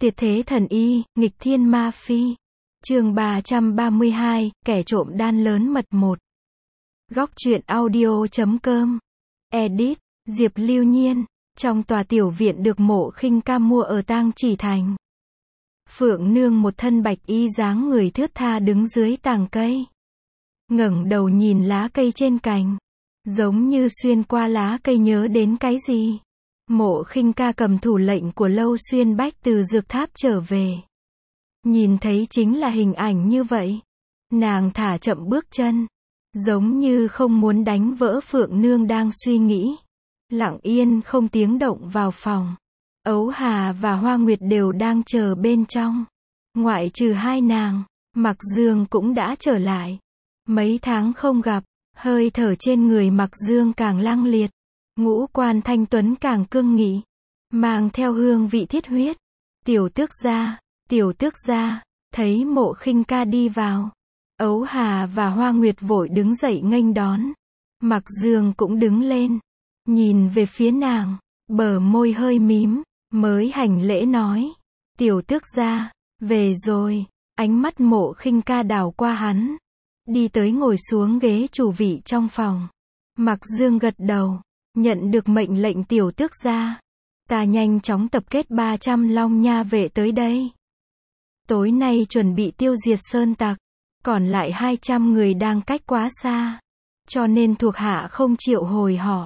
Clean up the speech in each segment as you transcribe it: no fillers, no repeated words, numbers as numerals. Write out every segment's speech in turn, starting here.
Tuyệt thế thần y, nghịch thiên ma phi. Chương 332, kẻ trộm đan lớn mật 1. Góc truyện audio.com. Edit, Diệp Lưu Nhiên. Trong tòa tiểu viện được Mộ Khinh Ca mua ở Tang Chỉ Thành. Phượng Nương một thân bạch y dáng người thướt tha đứng dưới tàng cây. Ngẩng đầu nhìn lá cây trên cành. Giống như xuyên qua lá cây nhớ đến cái gì. Mộ Khinh Ca cầm thủ lệnh của Lâu Xuyên Bách từ dược tháp trở về. Nhìn thấy chính là hình ảnh như vậy. Nàng thả chậm bước chân. Giống như không muốn đánh vỡ Phượng Nương đang suy nghĩ. Lặng yên không tiếng động vào phòng. Ấu Hà và Hoa Nguyệt đều đang chờ bên trong. Ngoại trừ hai nàng, Mặc Dương cũng đã trở lại. Mấy tháng không gặp, hơi thở trên người Mặc Dương càng lăng liệt. Ngũ quan thanh tuấn càng cương nghị. Mang theo hương vị thiết huyết. Tiểu tước gia, thấy Mộ Khinh Ca đi vào. Ấu Hà và Hoa Nguyệt vội đứng dậy nghênh đón. Mặc Dương cũng đứng lên. Nhìn về phía nàng, bờ môi hơi mím, mới hành lễ nói. Tiểu tước gia, về rồi. Ánh mắt Mộ Khinh Ca đảo qua hắn. Đi tới ngồi xuống ghế chủ vị trong phòng. Mặc Dương gật đầu. Nhận được mệnh lệnh tiểu tước gia. Ta nhanh chóng tập kết 300 long nha vệ tới đây. Tối nay chuẩn bị tiêu diệt sơn tặc. Còn lại 200 người đang cách quá xa. Cho nên thuộc hạ không triệu hồi họ.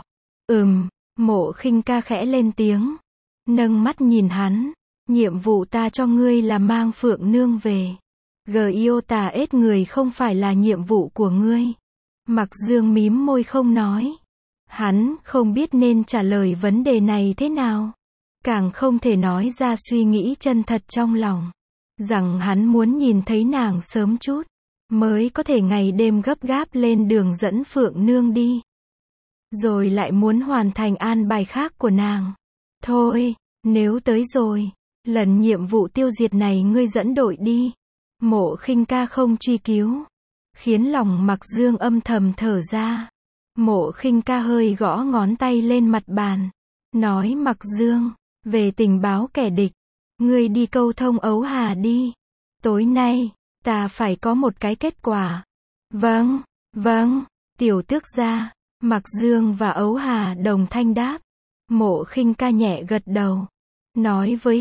Mộ Khinh Ca khẽ lên tiếng. Nâng mắt nhìn hắn. Nhiệm vụ ta cho ngươi là mang Phượng Nương về. Giota ết người không phải là nhiệm vụ của ngươi. Mặc Dương mím môi không nói. Hắn không biết nên trả lời vấn đề này thế nào. Càng không thể nói ra suy nghĩ chân thật trong lòng. Rằng hắn muốn nhìn thấy nàng sớm chút. Mới có thể ngày đêm gấp gáp lên đường dẫn Phượng Nương đi. Rồi lại muốn hoàn thành an bài khác của nàng. Thôi, nếu tới rồi. Lần nhiệm vụ tiêu diệt này ngươi dẫn đội đi. Mộ Khinh Ca không truy cứu. Khiến lòng Mặc Dương âm thầm thở ra. Mộ Khinh Ca hơi gõ ngón tay lên mặt bàn. Nói Mặc Dương, về tình báo kẻ địch. Ngươi đi câu thông Ấu Hà đi. Tối nay, ta phải có một cái kết quả. Vâng, tiểu tước gia. Mặc Dương và Ấu Hà đồng thanh đáp. Mộ Khinh Ca nhẹ gật đầu. Nói với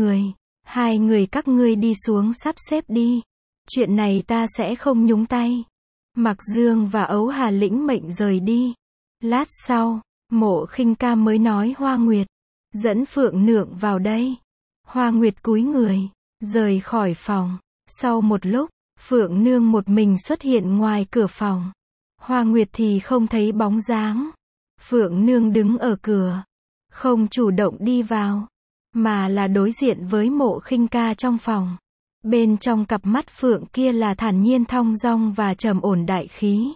hai người các ngươi đi xuống sắp xếp đi. Chuyện này ta sẽ không nhúng tay. Mặc Dương và Ấu Hà lĩnh mệnh rời đi. Lát sau, Mộ Khinh Ca mới nói Hoa Nguyệt. Dẫn Phượng Nương vào đây. Hoa Nguyệt cúi người, rời khỏi phòng. Sau một lúc, Phượng Nương một mình xuất hiện ngoài cửa phòng. Hoa Nguyệt thì không thấy bóng dáng. Phượng Nương đứng ở cửa. Không chủ động đi vào. Mà là đối diện với Mộ Khinh Ca trong phòng. Bên trong cặp mắt Phượng kia là thản nhiên thong dong và trầm ổn đại khí.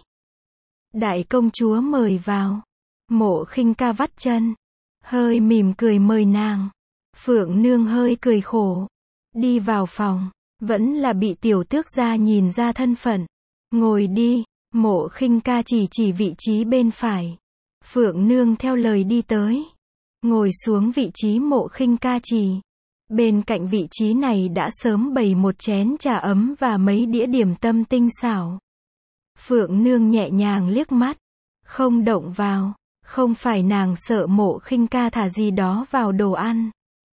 Đại công chúa mời vào. Mộ Khinh Ca vắt chân. Hơi mỉm cười mời nàng. Phượng Nương hơi cười khổ. Đi vào phòng. Vẫn là bị tiểu tước gia nhìn ra thân phận. Ngồi đi. Mộ Khinh Ca chỉ vị trí bên phải. Phượng Nương theo lời đi tới. Ngồi xuống vị trí Mộ Khinh Ca chỉ. Bên cạnh vị trí này đã sớm bày một chén trà ấm và mấy đĩa điểm tâm tinh xảo. Phượng Nương nhẹ nhàng liếc mắt. Không động vào. Không phải nàng sợ Mộ Khinh Ca thả gì đó vào đồ ăn.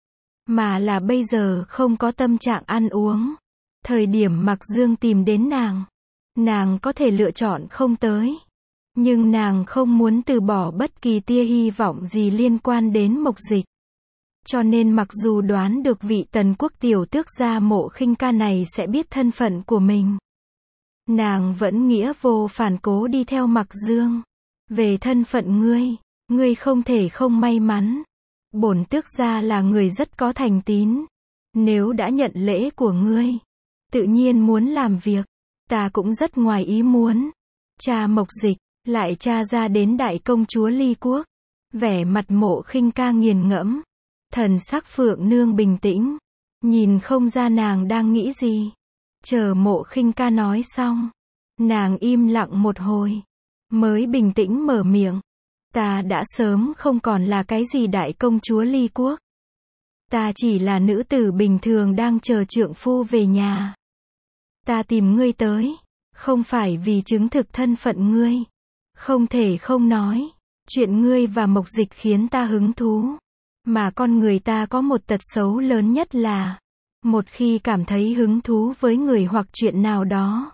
Mà là bây giờ không có tâm trạng ăn uống. Thời điểm Mặc Dương tìm đến nàng có thể lựa chọn không tới. Nhưng nàng không muốn từ bỏ bất kỳ tia hy vọng gì liên quan đến Mộc Dịch. Cho nên mặc dù đoán được vị Tần Quốc tiểu tước gia Mộ Khinh Ca này sẽ biết thân phận của mình. Nàng vẫn nghĩa vô phản cố đi theo Mặc Dương. Về thân phận ngươi không thể không may mắn. Bổn tước gia là người rất có thành tín. Nếu đã nhận lễ của ngươi, tự nhiên muốn làm việc. Ta cũng rất ngoài ý muốn. Cha Mộc Dịch, lại tra ra đến đại công chúa Ly Quốc. Vẻ mặt Mộ Khinh Ca nghiền ngẫm. Thần sắc Phượng Nương bình tĩnh. Nhìn không ra nàng đang nghĩ gì. Chờ Mộ Khinh Ca nói xong. Nàng im lặng một hồi. Mới bình tĩnh mở miệng. Ta đã sớm không còn là cái gì đại công chúa Ly Quốc. Ta chỉ là nữ tử bình thường đang chờ trượng phu về nhà. Ta tìm ngươi tới, không phải vì chứng thực thân phận ngươi. Không thể không nói, chuyện ngươi và Mộc Dịch khiến ta hứng thú. Mà con người ta có một tật xấu lớn nhất là, một khi cảm thấy hứng thú với người hoặc chuyện nào đó,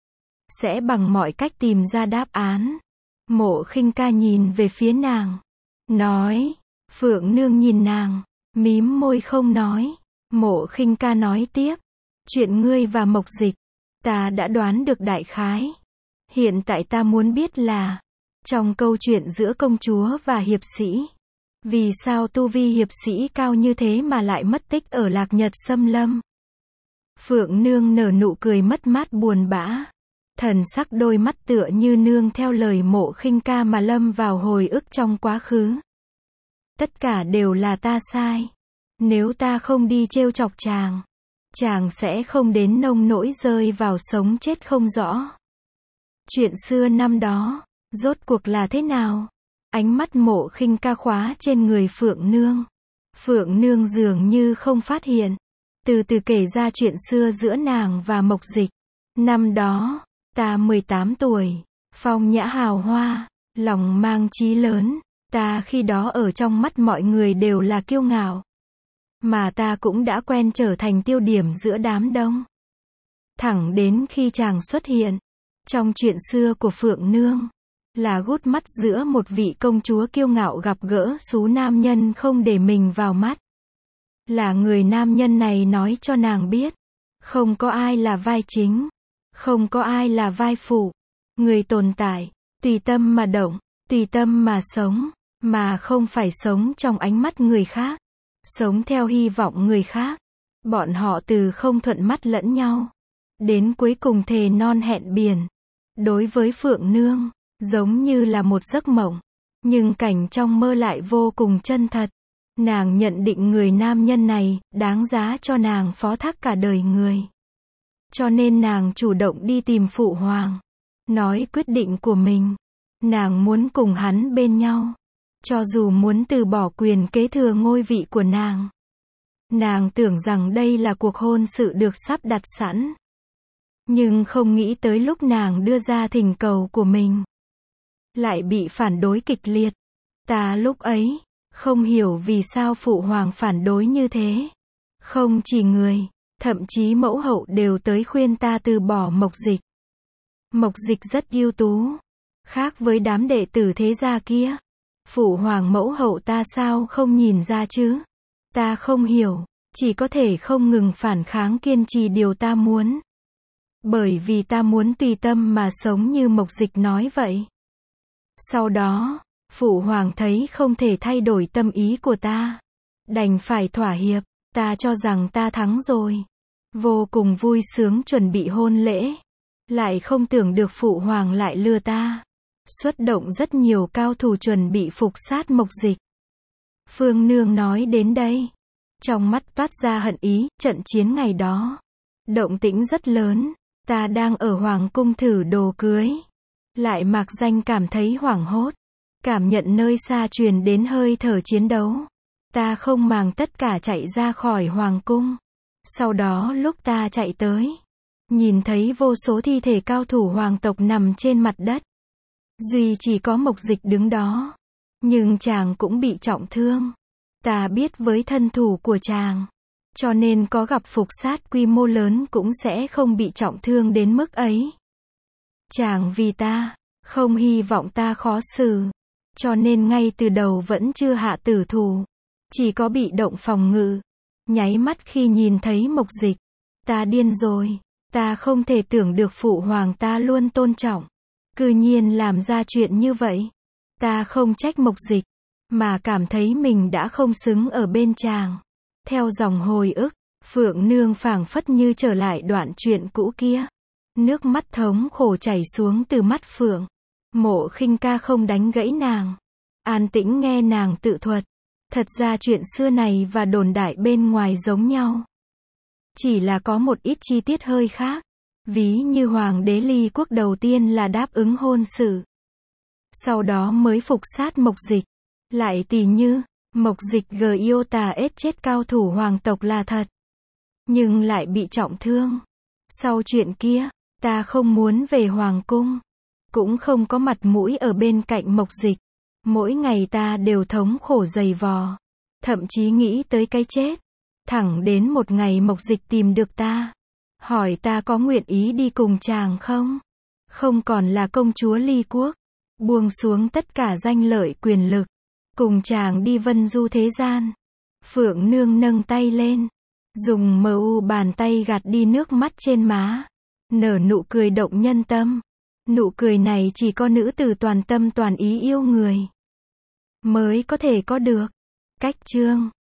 sẽ bằng mọi cách tìm ra đáp án. Mộ Khinh Ca nhìn về phía nàng, nói. Phượng Nương nhìn nàng, mím môi không nói. Mộ Khinh Ca nói tiếp, chuyện ngươi và Mộc Dịch, ta đã đoán được đại khái. Hiện tại ta muốn biết là, trong câu chuyện giữa công chúa và hiệp sĩ, vì sao tu vi hiệp sĩ cao như thế mà lại mất tích ở Lạc Nhật Xâm Lâm? Phượng Nương nở nụ cười mất mát buồn bã. Thần sắc đôi mắt tựa như nương theo lời Mộ Khinh Ca mà lâm vào hồi ức trong quá khứ. Tất cả đều là ta sai. Nếu ta không đi trêu chọc chàng, chàng sẽ không đến nông nỗi rơi vào sống chết không rõ. Chuyện xưa năm đó, rốt cuộc là thế nào? Ánh mắt Mộ Khinh Ca khóa trên người Phượng Nương. Phượng Nương dường như không phát hiện. Từ từ kể ra chuyện xưa giữa nàng và Mộc Dịch. Năm đó, ta 18 tuổi, phong nhã hào hoa, lòng mang chí lớn. Ta khi đó ở trong mắt mọi người đều là kiêu ngạo. Mà ta cũng đã quen trở thành tiêu điểm giữa đám đông. Thẳng đến khi chàng xuất hiện. Trong chuyện xưa của Phượng Nương, là gút mắt giữa một vị công chúa kiêu ngạo gặp gỡ số nam nhân không để mình vào mắt. Là người nam nhân này nói cho nàng biết, không có ai là vai chính, không có ai là vai phụ. Người tồn tại, tùy tâm mà động, tùy tâm mà sống, mà không phải sống trong ánh mắt người khác, sống theo hy vọng người khác. Bọn họ từ không thuận mắt lẫn nhau, đến cuối cùng thề non hẹn biển. Đối với Phượng Nương, giống như là một giấc mộng, nhưng cảnh trong mơ lại vô cùng chân thật. Nàng nhận định người nam nhân này đáng giá cho nàng phó thác cả đời người. Cho nên nàng chủ động đi tìm Phụ Hoàng, nói quyết định của mình. Nàng muốn cùng hắn bên nhau, cho dù muốn từ bỏ quyền kế thừa ngôi vị của nàng. Nàng tưởng rằng đây là cuộc hôn sự được sắp đặt sẵn. Nhưng không nghĩ tới lúc nàng đưa ra thỉnh cầu của mình, lại bị phản đối kịch liệt. Ta lúc ấy, không hiểu vì sao Phụ Hoàng phản đối như thế. Không chỉ người, thậm chí mẫu hậu đều tới khuyên ta từ bỏ Mộc Dịch. Mộc Dịch rất ưu tú, khác với đám đệ tử thế gia kia. Phụ Hoàng mẫu hậu ta sao không nhìn ra chứ? Ta không hiểu, chỉ có thể không ngừng phản kháng kiên trì điều ta muốn. Bởi vì ta muốn tùy tâm mà sống như Mộc Dịch nói vậy. Sau đó, Phụ Hoàng thấy không thể thay đổi tâm ý của ta, đành phải thỏa hiệp. Ta cho rằng ta thắng rồi, vô cùng vui sướng chuẩn bị hôn lễ. Lại không tưởng được Phụ Hoàng lại lừa ta, xuất động rất nhiều cao thủ chuẩn bị phục sát Mộc Dịch. Phương Nương nói đến đây, trong mắt toát ra hận ý. Trận chiến ngày đó, động tĩnh rất lớn. Ta đang ở Hoàng cung thử đồ cưới, lại mạc danh cảm thấy hoảng hốt, cảm nhận nơi xa truyền đến hơi thở chiến đấu. Ta không màng tất cả chạy ra khỏi Hoàng cung. Sau đó lúc ta chạy tới, nhìn thấy vô số thi thể cao thủ hoàng tộc nằm trên mặt đất. Duy chỉ có Mộc Dịch đứng đó, nhưng chàng cũng bị trọng thương. Ta biết với thân thủ của chàng, cho nên có gặp phục sát quy mô lớn cũng sẽ không bị trọng thương đến mức ấy. Chàng vì ta, không hy vọng ta khó xử, cho nên ngay từ đầu vẫn chưa hạ tử thủ, chỉ có bị động phòng ngự. Nháy mắt khi nhìn thấy Mộc Dịch, ta điên rồi. Ta không thể tưởng được Phụ Hoàng ta luôn tôn trọng, cư nhiên làm ra chuyện như vậy. Ta không trách Mộc Dịch, mà cảm thấy mình đã không xứng ở bên chàng. Theo dòng hồi ức, Phượng Nương phảng phất như trở lại đoạn chuyện cũ kia. Nước mắt thống khổ chảy xuống từ mắt Phượng. Mộ Khinh Ca không đánh gãy nàng, an tĩnh nghe nàng tự thuật. Thật ra chuyện xưa này và đồn đại bên ngoài giống nhau, chỉ là có một ít chi tiết hơi khác. Ví như Hoàng đế Ly Quốc đầu tiên là đáp ứng hôn sự, sau đó mới phục sát Mộc Dịch. Lại tỉ như, Mộc Dịch Gyota chết cao thủ hoàng tộc là thật. Nhưng lại bị trọng thương. Sau chuyện kia, ta không muốn về hoàng cung. Cũng không có mặt mũi ở bên cạnh Mộc Dịch. Mỗi ngày ta đều thống khổ dày vò. Thậm chí nghĩ tới cái chết. Thẳng đến một ngày Mộc Dịch tìm được ta. Hỏi ta có nguyện ý đi cùng chàng không? Không còn là công chúa Ly Quốc. Buông xuống tất cả danh lợi quyền lực. Cùng chàng đi vân du thế gian. Phượng Nương nâng tay lên. Dùng bàn tay gạt đi nước mắt trên má. Nở nụ cười động nhân tâm. Nụ cười này chỉ có nữ tử toàn tâm toàn ý yêu người mới có thể có được. Cách chương